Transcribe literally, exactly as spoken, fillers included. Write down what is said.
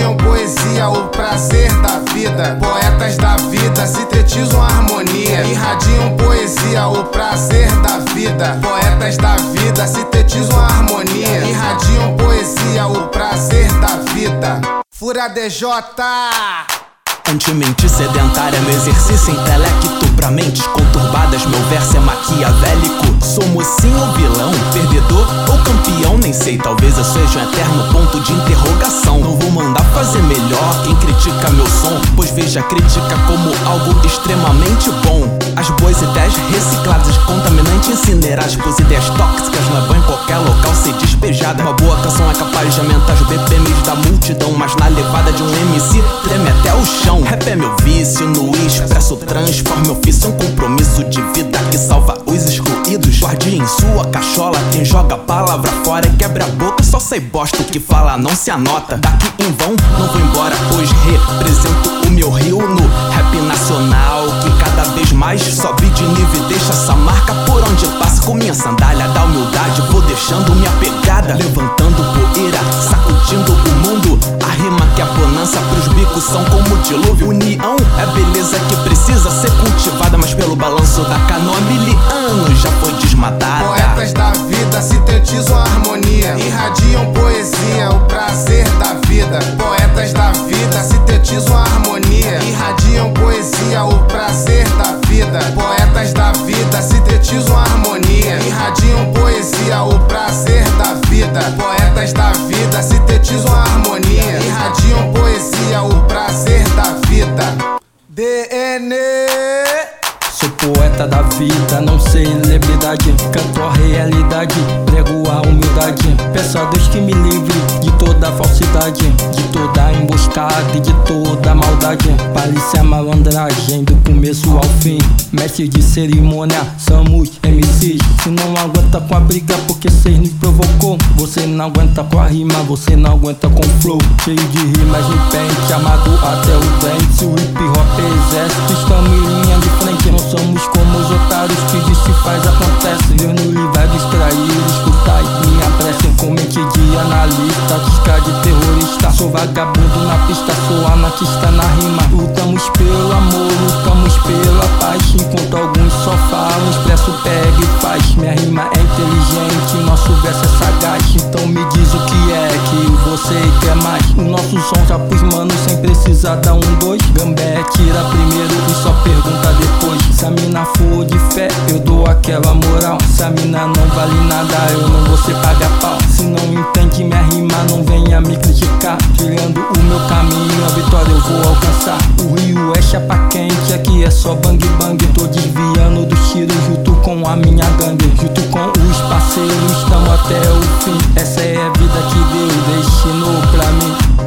Irradiam poesia, o prazer da vida. Poetas da vida sintetizam a harmonia. Irradiam poesia, o prazer da vida. Poetas da vida sintetizam a harmonia. Irradiam poesia, o prazer da vida. Fura D J. Antimente sedentária, meu exercício intelecto pra mentes conturbadas, meu verso é maquiavélico. Sou mocinho ou vilão, perdedor ou campeão, nem sei, talvez eu seja um eterno ponto de interrogação. Não vou mandar fazer melhor quem critica meu som, pois veja a crítica como algo extremamente bom. As boas ideias recicladas, contaminantes incineradas, pois ideias tóxicas não é bom em qualquer local ser despejada. Uma boa canção é capaz de aumentar os B P Ms da multidão, mas na levada de um M C treme até o chão. Rap é meu vício, no expresso transforma ofício em um compromisso de vida que salva os excluídos. Guarde em sua cachola, quem joga a palavra fora e quebra a boca, só sei bosta, o que fala não se anota. Daqui em vão, não vou embora, pois represento o meu rio no rap nacional, que cada vez mais sobe de nível e deixa essa marca por onde passo. Com minha sandália da humildade vou deixando minha pegada, levantando poeira, sacudindo o mundo. A rima que é bonança pros bicos são como dilúvio. União é beleza que precisa ser cultivada, mas pelo balanço da canoa mil anos já foi desmatada. Poetas da vida sintetizam a harmonia. Irradiam poesia, o prazer da vida. Poetas da vida sintetizam a harmonia. Irradiam poesia, o prazer da vida. Poetas da vida sintetizam a harmonia. Irradiam poesia, o prazer da vida. Poetas da vida sintetizam a harmonia. Irradiam poesia, o prazer da vida. D N Sou poeta da vida, não celebridade. Canto a realidade, prego a humildade. Peço a Deus que me livre de toda falsidade, de toda emboscada e de toda maldade. Parecia malandragem do começo ao fim. Mestre de cerimônia, somos M Cs. Se não aguenta com a briga porque cês nos provocou. Você não aguenta com a rima, você não aguenta com o flow. Cheio de rimas no pente, amado até o dente. Se o hip hop é exército, estamos em linha de frente. Não somos como os otários que diz se faz acontece. Deus no livro vai distrair, escutai minha prece. Comente de analista, tisca de terrorista. Sou vagabundo na pista, sou anarquista na rima. Lutamos pelo amor, lutamos pela paz. Enquanto alguns só falam, expresso pega e faz. Minha rima é inteligente, nosso verso é sagaz. Então me diz o que é que você quer mais. O nosso som já pros manos sem precisar dar um dois. Gambé tira primeiro e só pergunta depois. Se a mina for de fé, eu dou aquela moral. Se a mina não vale nada, eu não vou ser paga pau. Se não entende minha rima, não venha me criticar. Tirando o meu caminho, a vitória eu vou alcançar. O rio é chapa quente, aqui é só bang bang. Tô desviando dos tiros junto com a minha gangue. Junto com os parceiros, estamos até o fim. Essa é a vida que Deus destinou pra mim.